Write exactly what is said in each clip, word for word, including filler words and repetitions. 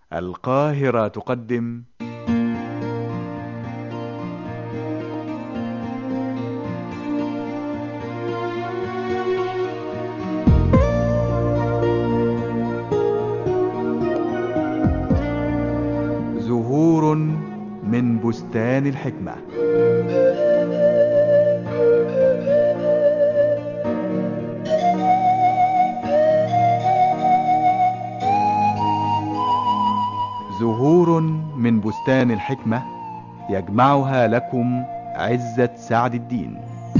القاهرة تقدم زهور من بستان الحكمة. زهور من بستان الحكمة يجمعها لكم عزت سعد الدين.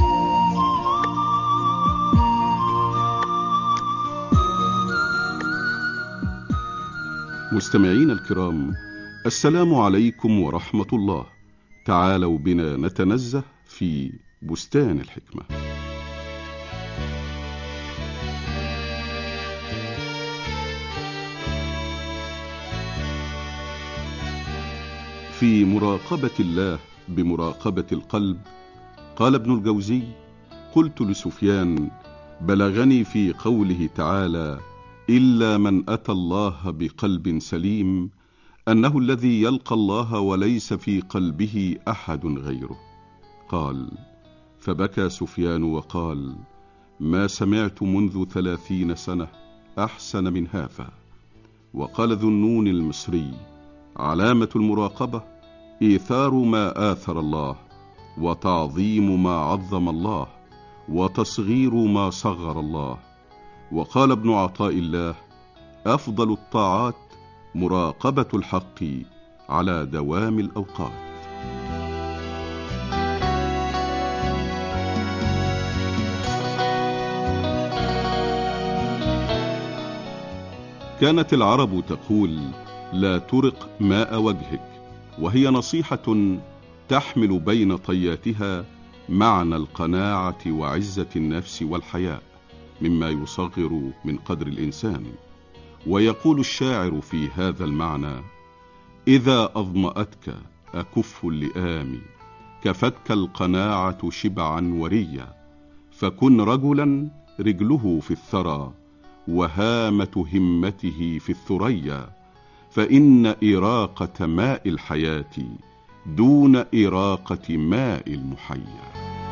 مستمعين الكرام، السلام عليكم ورحمة الله. تعالوا بنا نتنزه في بستان الحكمة. في مراقبة الله بمراقبة القلب، قال ابن الجوزي: قلت لسفيان: بلغني في قوله تعالى: إلا من أتى الله بقلب سليم، أنه الذي يلقى الله وليس في قلبه أحد غيره. قال: فبكى سفيان وقال: ما سمعت منذ ثلاثين سنة أحسن من هذا. وقال ذو النون المصري: علامة المراقبة إيثار ما آثر الله، وتعظيم ما عظم الله، وتصغير ما صغر الله. وقال ابن عطاء الله: أفضل الطاعات مراقبة الحق على دوام الأوقات. كانت العرب تقول: لا ترق ماء وجهك، وهي نصيحة تحمل بين طياتها معنى القناعة وعزة النفس والحياء، مما يصغر من قدر الإنسان. ويقول الشاعر في هذا المعنى: إذا أظمأتك أكف اللئام، كفتك القناعة شبعا وريا، فكن رجلا رجله في الثرى، وهامة همته في الثريا، فإن إراقة ماء الحياة دون إراقة ماء المحيا.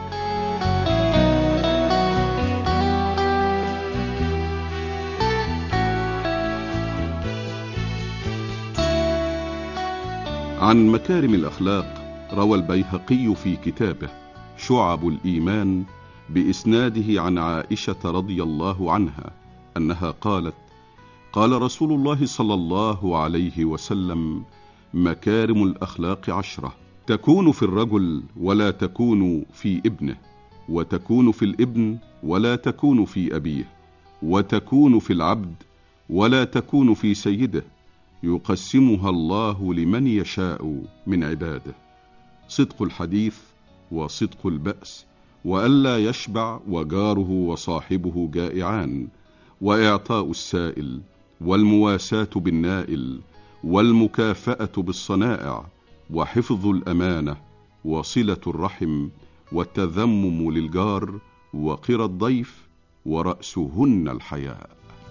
عن مكارم الأخلاق روى البيهقي في كتابه شعب الإيمان بإسناده عن عائشة رضي الله عنها أنها قالت: قال رسول الله صلى الله عليه وسلم: مكارم الأخلاق عشرة، تكون في الرجل ولا تكون في ابنه، وتكون في الابن ولا تكون في أبيه، وتكون في العبد ولا تكون في سيده، يقسمها الله لمن يشاء من عباده: صدق الحديث، وصدق البأس، وألا يشبع وجاره وصاحبه جائعان، وإعطاء السائل، والمواساة بالنائل، والمكافأة بالصنائع، وحفظ الأمانة، وصلة الرحم، والتذمم للجار، وقرى الضيف، ورأسهن الحياء.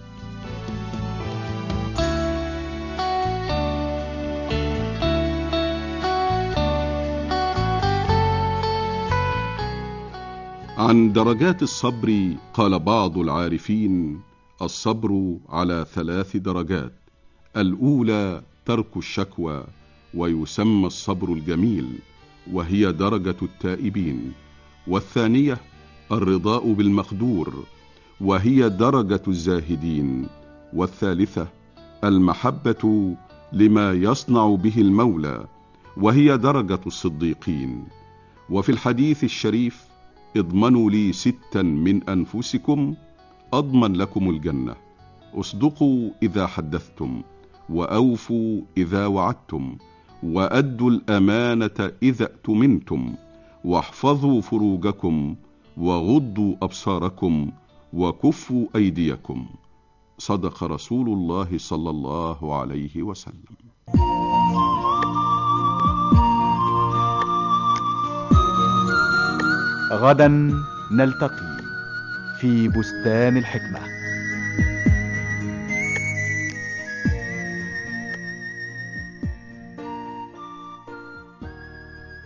عن درجات الصبر قال بعض العارفين: الصبر على ثلاث درجات. الأولى ترك الشكوى، ويسمى الصبر الجميل، وهي درجة التائبين. والثانية الرضاء بالمقدور، وهي درجة الزاهدين. والثالثة المحبة لما يصنع به المولى، وهي درجة الصديقين. وفي الحديث الشريف: اضمنوا لي ستا من أنفسكم أضمن لكم الجنة: اصدقوا إذا حدثتم، وأوفوا إذا وعدتم، وأدوا الأمانة إذا اؤتمنتم، واحفظوا فروجكم، وغضوا أبصاركم، وكفوا أيديكم. صدق رسول الله صلى الله عليه وسلم. غدا نلتقي في بستان الحكمة.